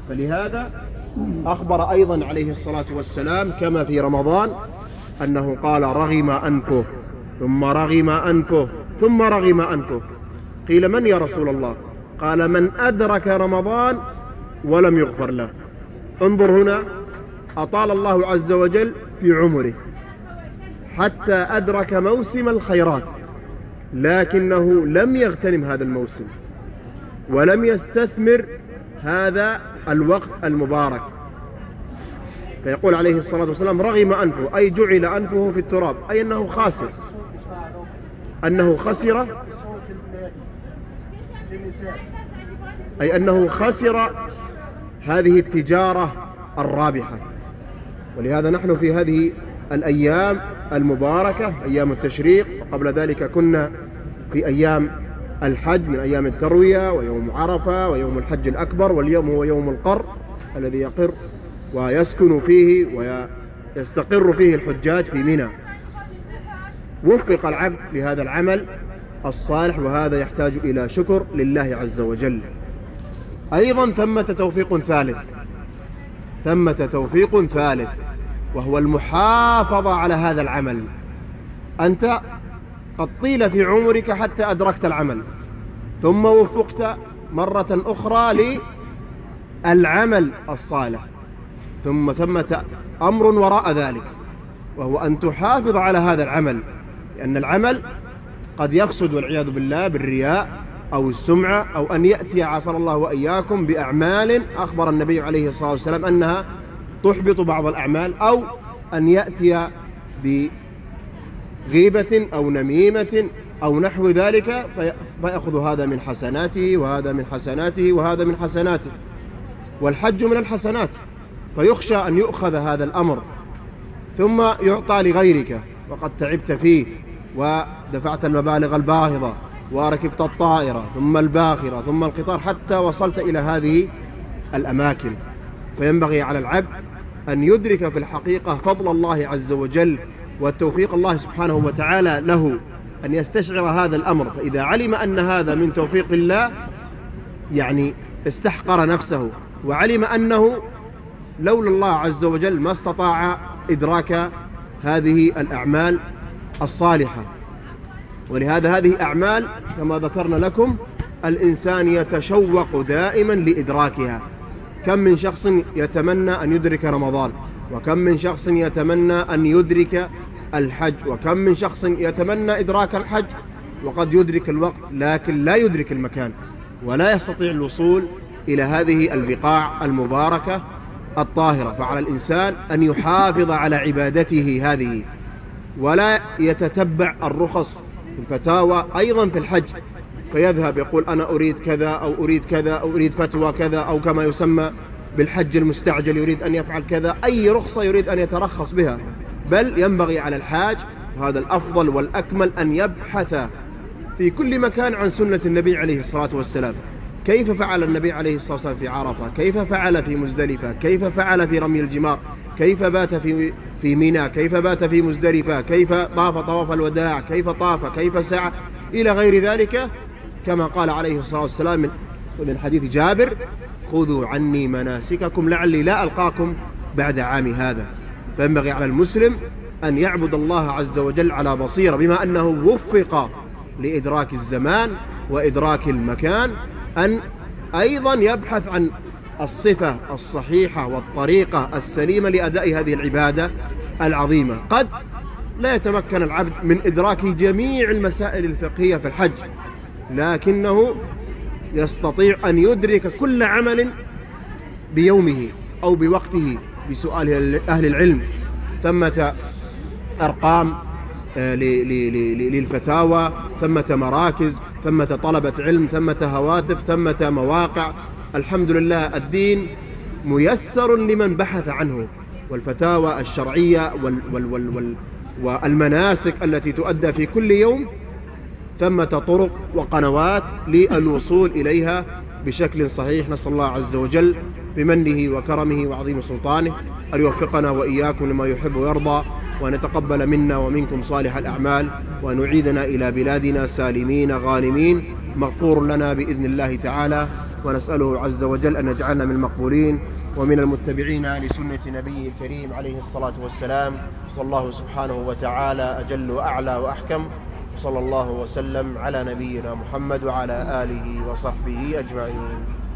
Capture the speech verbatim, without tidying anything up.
فلهذا أخبر أيضا عليه الصلاة والسلام كما في رمضان أنه قال رغم أنفه ثم رغم أنفه ثم رغم أنفه. قيل من يا رسول الله؟ قال من أدرك رمضان ولم يغفر له. انظر هنا، أطال الله عز وجل في عمره حتى أدرك موسم الخيرات، لكنه لم يغتنم هذا الموسم ولم يستثمر هذا الوقت المبارك. فيقول عليه الصلاة والسلام رغم أنفه، أي جعل أنفه في التراب، أي أنه خاسر، أنه خسر، أي أنه خسر هذه التجارة الرابحة. ولهذا نحن في هذه الأيام المباركة، أيام التشريق، وقبل ذلك كنا في أيام الحج من أيام التروية ويوم عرفة ويوم الحج الأكبر، واليوم هو يوم القر الذي يقر ويسكن فيه ويستقر فيه الحجاج في منى. وفق العبد لهذا العمل الصالح، وهذا يحتاج إلى شكر لله عز وجل. أيضا ثمة توفيق ثالث، ثمة توفيق ثالث وهو المحافظة على هذا العمل. أنت قد طيل في عمرك حتى أدركت العمل، ثم وفقت مرة أخرى للعمل الصالح، ثم ثمة أمر وراء ذلك، وهو أن تحافظ على هذا العمل، لأن العمل قد يفسد والعياذ بالله بالرياء أو السمعة، أو أن يأتي عافر الله وإياكم بأعمال أخبر النبي عليه الصلاة والسلام أنها تحبط بعض الأعمال، أو أن يأتي بغيبة أو نميمة أو نحو ذلك فيأخذ هذا من حسناته وهذا من حسناته وهذا من حسناته. والحج من الحسنات، فيخشى أن يؤخذ هذا الأمر ثم يعطى لغيرك وقد تعبت فيه ودفعت المبالغ الباهظة وركبت الطائرة ثم الباخرة ثم القطار حتى وصلت إلى هذه الأماكن. فينبغي على العبد أن يدرك في الحقيقة فضل الله عز وجل والتوفيق الله سبحانه وتعالى له، أن يستشعر هذا الأمر. فإذا علم أن هذا من توفيق الله يعني استحقر نفسه، وعلم أنه لولا الله عز وجل ما استطاع إدراك هذه الأعمال الصالحة. ولهذا هذه أعمال كما ذكرنا لكم الإنسان يتشوق دائما لإدراكها. كم من شخص يتمنى أن يدرك رمضان، وكم من شخص يتمنى أن يدرك الحج، وكم من شخص يتمنى إدراك الحج وقد يدرك الوقت لكن لا يدرك المكان ولا يستطيع الوصول إلى هذه البقاع المباركة الطاهرة. فعلى الإنسان أن يحافظ على عبادته هذه، ولا يتتبع الرخص في الفتاوى أيضا في الحج، فيذهب يقول أنا أريد كذا أو أريد كذا أو أريد فتوى كذا، أو كما يسمى بالحج المستعجل يريد أن يفعل كذا، أي رخصة يريد أن يترخص بها. بل ينبغي على الحاج، وهذا الأفضل والأكمل، أن يبحث في كل مكان عن سنة النبي عليه الصلاة والسلام. كيف فعل النبي عليه الصلاة والسلام في عرفة، كيف فعل في مزدلفة، كيف فعل في رمي الجمار، كيف بات في في منى، كيف بات في مزدلفة، كيف طاف طواف الوداع، كيف طاف، كيف سعى إلى غير ذلك، كما قال عليه الصلاة والسلام من من حديث جابر: خذوا عني مناسككم لعلي لا ألقاكم بعد عام هذا. فينبغي على المسلم أن يعبد الله عز وجل على بصيرة، بما أنه وفق لإدراك الزمان وإدراك المكان، أن أيضا يبحث عن الصفة الصحيحة والطريقة السليمة لأداء هذه العبادة العظيمة. قد لا يتمكن العبد من إدراك جميع المسائل الفقهية في الحج، لكنه يستطيع أن يدرك كل عمل بيومه أو بوقته بسؤال أهل العلم. ثمة أرقام للفتاوى، ثمة مراكز، ثمة طلبة علم، ثمة هواتف، ثمة مواقع. الحمد لله الدين ميسر لمن بحث عنه، والفتاوى الشرعية وال وال وال وال والمناسك التي تؤدى في كل يوم ثمة طرق وقنوات للوصول إليها بشكل صحيح. نسأل الله عز وجل بمنه وكرمه وعظيم سلطانه أن يوفقنا وإياكم لما يحب ويرضى، وأن يتقبل منا ومنكم صالح الأعمال، وأن يعيدنا إلى بلادنا سالمين غانمين، مغفور لنا بإذن الله تعالى. ونسأله عز وجل أن يجعلنا من المقبولين ومن المتبعين لسنة نبيه الكريم عليه الصلاة والسلام. والله سبحانه وتعالى أجل وأعلى وأحكم. صلى الله وسلم على نبينا محمد وعلى آله وصحبه أجمعين.